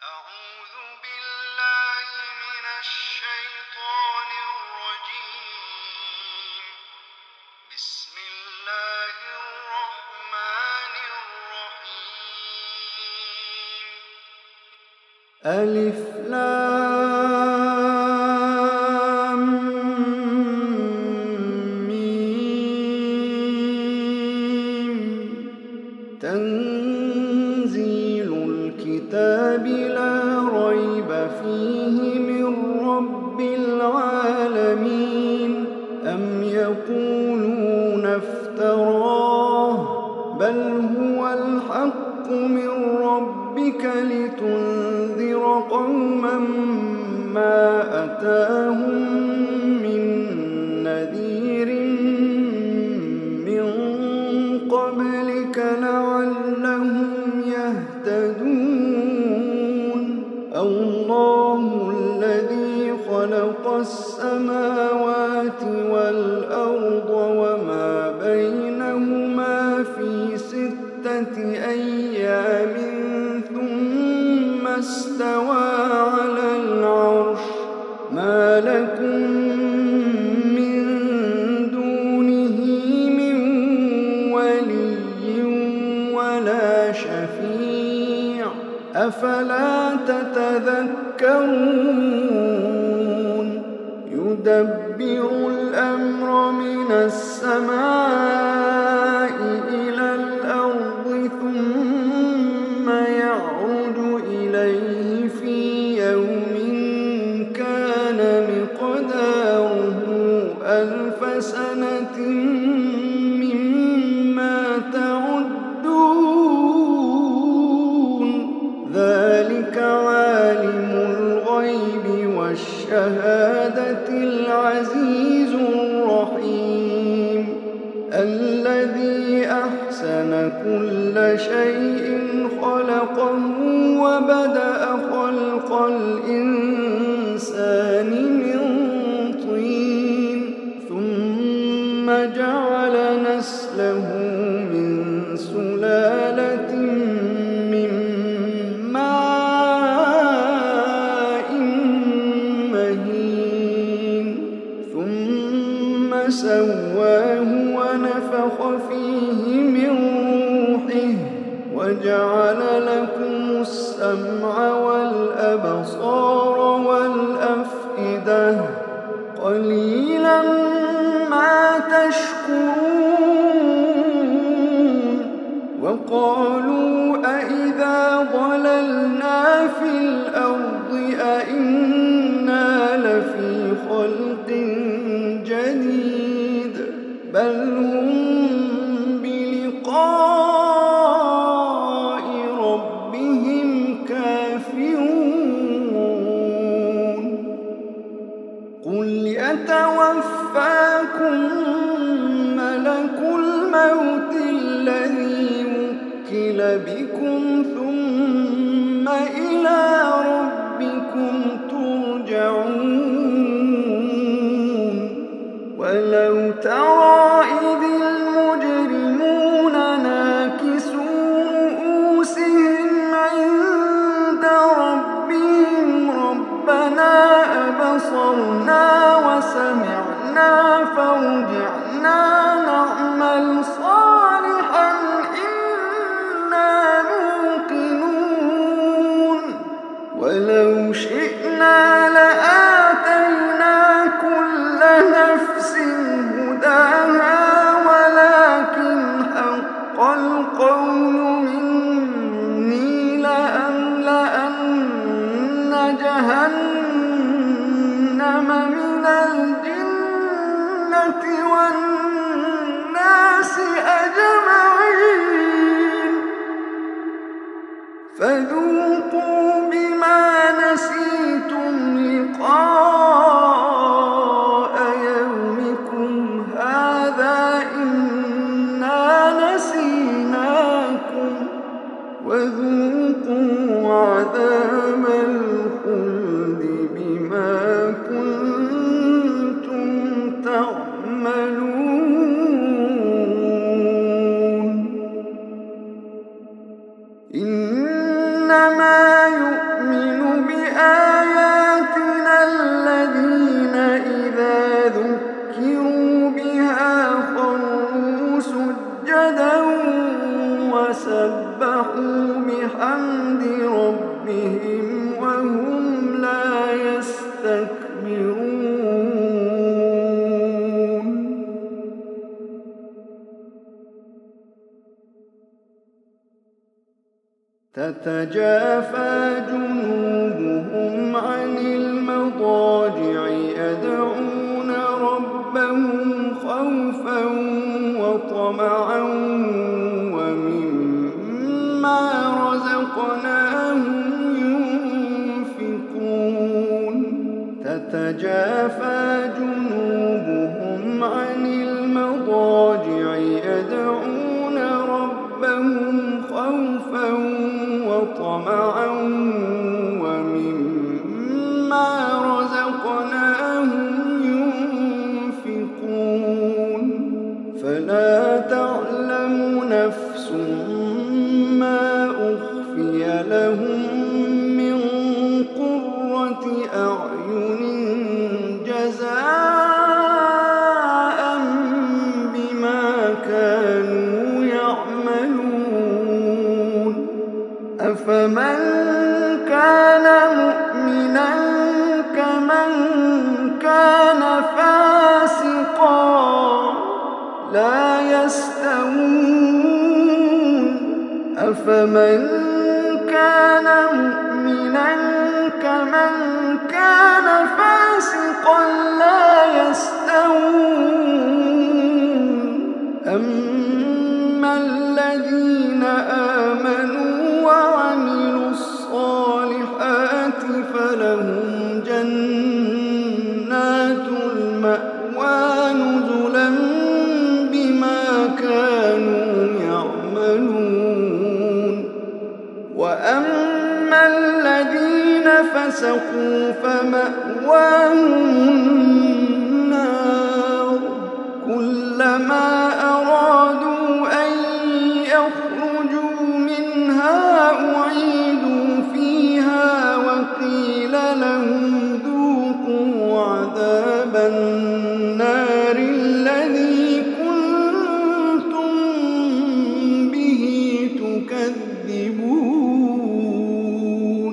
أعوذ بالله من الشيطان الرجيم. بسم الله الرحمن الرحيم. ألف لام ميم. تنزيل الكتاب لا ريب فيه من رب العالمين. أم يقولون افتراه بل هو الحق من ربك لتنذر قوما ما أتاهم من نذير من قبلك لعلهم يهتدون. الله الذي خلق السماوات والأرض وما بينهما في 6 أيام ثم استوى على العرش. ما لكم من دونه من ولي ولا شفيع أفلا تتذكرون. يدبر الأمر من السماء إلى الأرض ثم يعرج إليه في يوم كان مقداره 1000 سنة مما تعدون. ذلك عالم الغيب والشهادة العزيز الرحيم. الذي أحسن كل شيء خلقه وبدأ خلق الإنسان من طين ثم جعل نسله من سلالة من ماء مهين ثم سواه ونفخ فيه من روحه وجعل لكم السمع والأبصار والأفئدة قليلا ما تشكرون. وقالوا أإذا ضللنا في الأرض أإنا لفي خلق جديد بل هم بلقاء ربهم كافرون. قل يتوفاكم ملك الموت الذي وكل بكم ثم إلى ربكم ترجعون. ولو ترى إذ المجرمون ناكسوا رؤوسهم عند ربهم ربنا أبصرنا وسمعنا فارجعنا نعمل صالحا إنا موقنون. ولو شئنا لآتينا كل نفس هداها ولكن حق القول مني لأملأن جهنم من الجنة والناس أجمعين. فذوقوا بما نسيتم لقاء يومكم هذا إنا نسيناكم وذوقوا عذاب الخلد بما كنتم تعملون. إنما يؤمن بآياتنا الذين إذا ذكروا بها خروا سجدا وسبحوا بحمد ربهم وهم لا يستكبرون تتجافى جنوبهم عن المضاجع يدعون ربهم خوفا وطمعا ومما رزقناهم ينفقون تتجافى جنوبهم عن المضاجع يدعون ربهم خوفا وطمعا ومما رزقناهم ينفقون فلا تعلم نفس ما أخفي لهم من قرة أعين جزاء بما كانوا يعملون أفمن كان مؤمنا كمن كان فاسقا لا يستوون أفمن كان مؤمنا كمن كان فاسقا لا يستوون أما الذين آمنوا وعملوا الصالحات فلهم جنات المأوى نزلا بما كانوا يعملون وأما الذين فسقوا فمأواهم النار كلما أرادوا أن يخرجوا منها أعيدوا فيها وقيل لهم ذوقوا عذاب النار الذي كنتم به تكذبون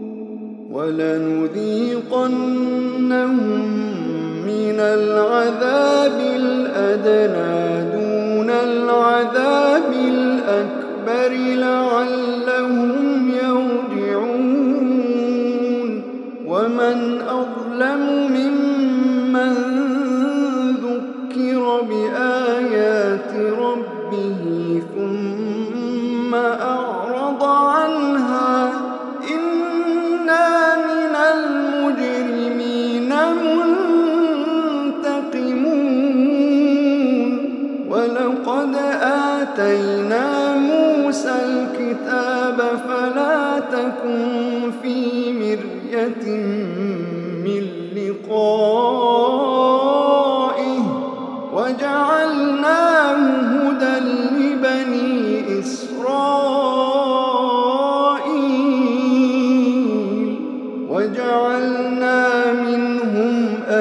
ولنذيقنهم من العذاب الأدنى دون العذاب الأكبر لعلهم يرجعون ومن أظلم ممن ذكر بآيات ربه ثم أعرض عنها إنا من المجرمين منتقمون ولقد آتينا موسى الكتاب فلا تكن في مرية من لقائه وجعلناه هدى لبني إسرائيل وجعلنا منهم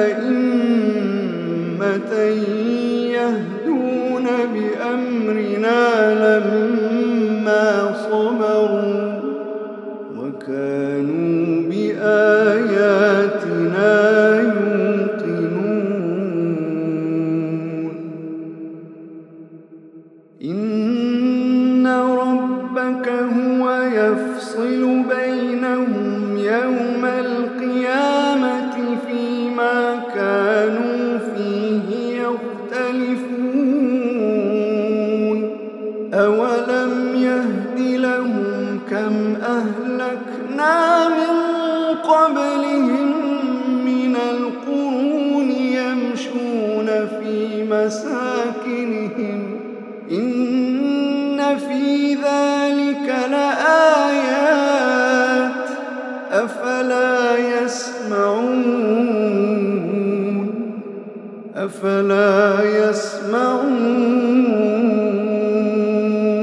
أئمة يهدون بأمرنا لما صبروا وكانوا بآياتنا يوقنون إن ربك هو يفصل بينهم يوم القيامة فيما كانوا فيه يختلفون أولم يهد لهم كم أهلكنا من قبلهم من القرون يمشون في مساكنهم إن في ذلك لآيات أفلا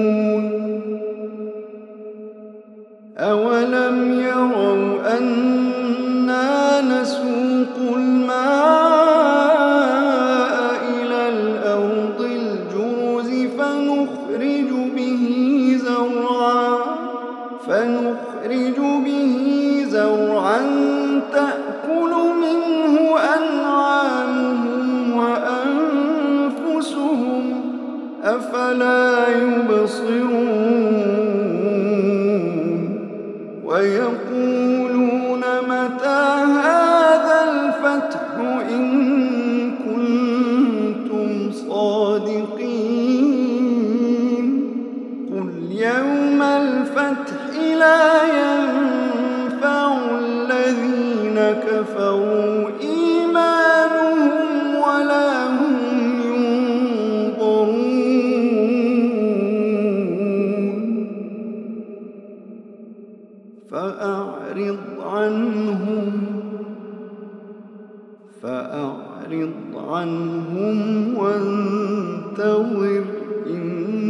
يسمعون أولم يروا أن يخرج به زرعا تأكل منه أنعامهم وأنفسهم أفلا يبصرون ويقولون متى هذا الفتح إن كنتم صادقين قل يوم الفتح لا ينفع الذين كفروا إيمانهم ولا هم ينظرون فأعرض عنهم وانتظر